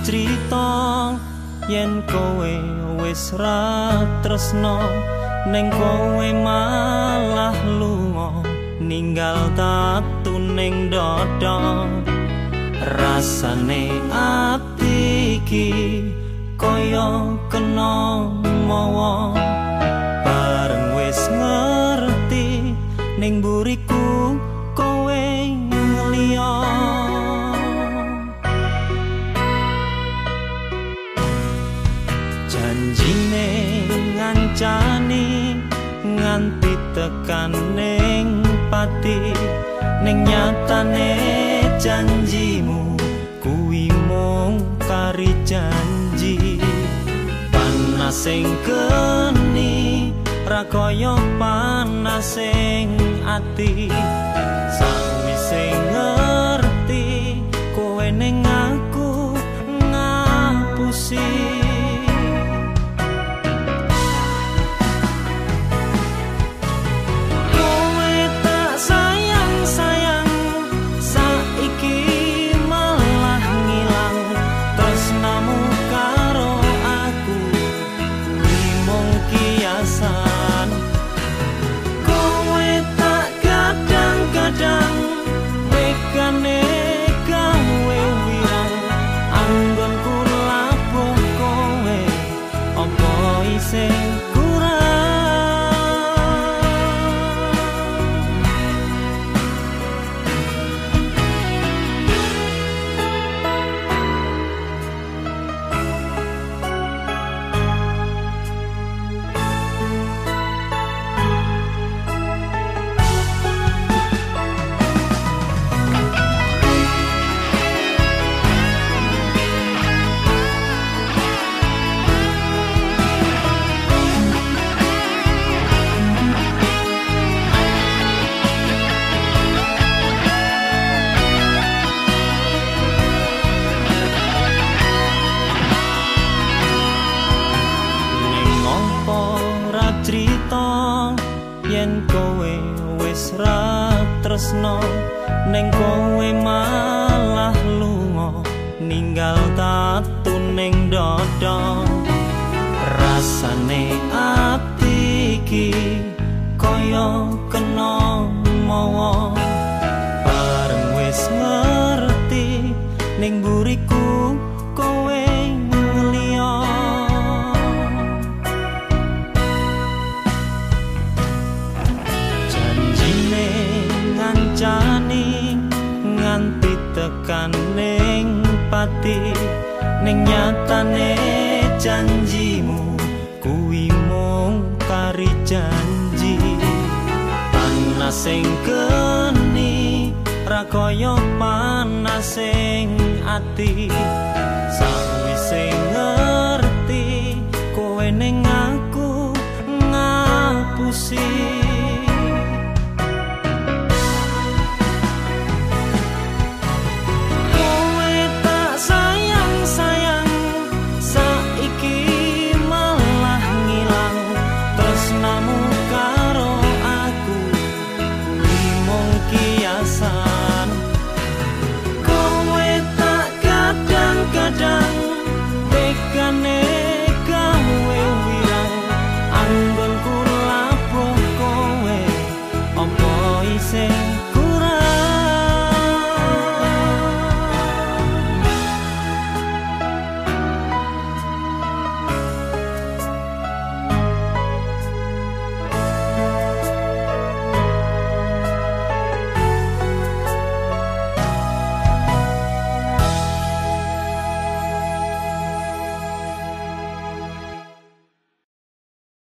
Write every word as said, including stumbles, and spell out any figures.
crita yen kowe wis ra tresno ning kowe malah lunga ninggal tatu ning dada rasane ati iki kaya kena mawa bareng wis ngerti ning buriku kowe ngeliya janjine ngancani nganti tekan ning pati ning nyatane janjimu kuwi mung kari janji panas sing geni ra kaya panas sing ati sawise ngerti kowe ning aku ngapusi yen kowe wis ra tresno ning kowe malah lunga ninggal tatu ning dada rasane ati iki kaya kena mawa bareng wis ngerti ning buriku kowe ngeliya ngancani nganti tekan ning pati ning nyatane janjimu kuwi mung kari janji panas sing geni ra kaya panas sing ati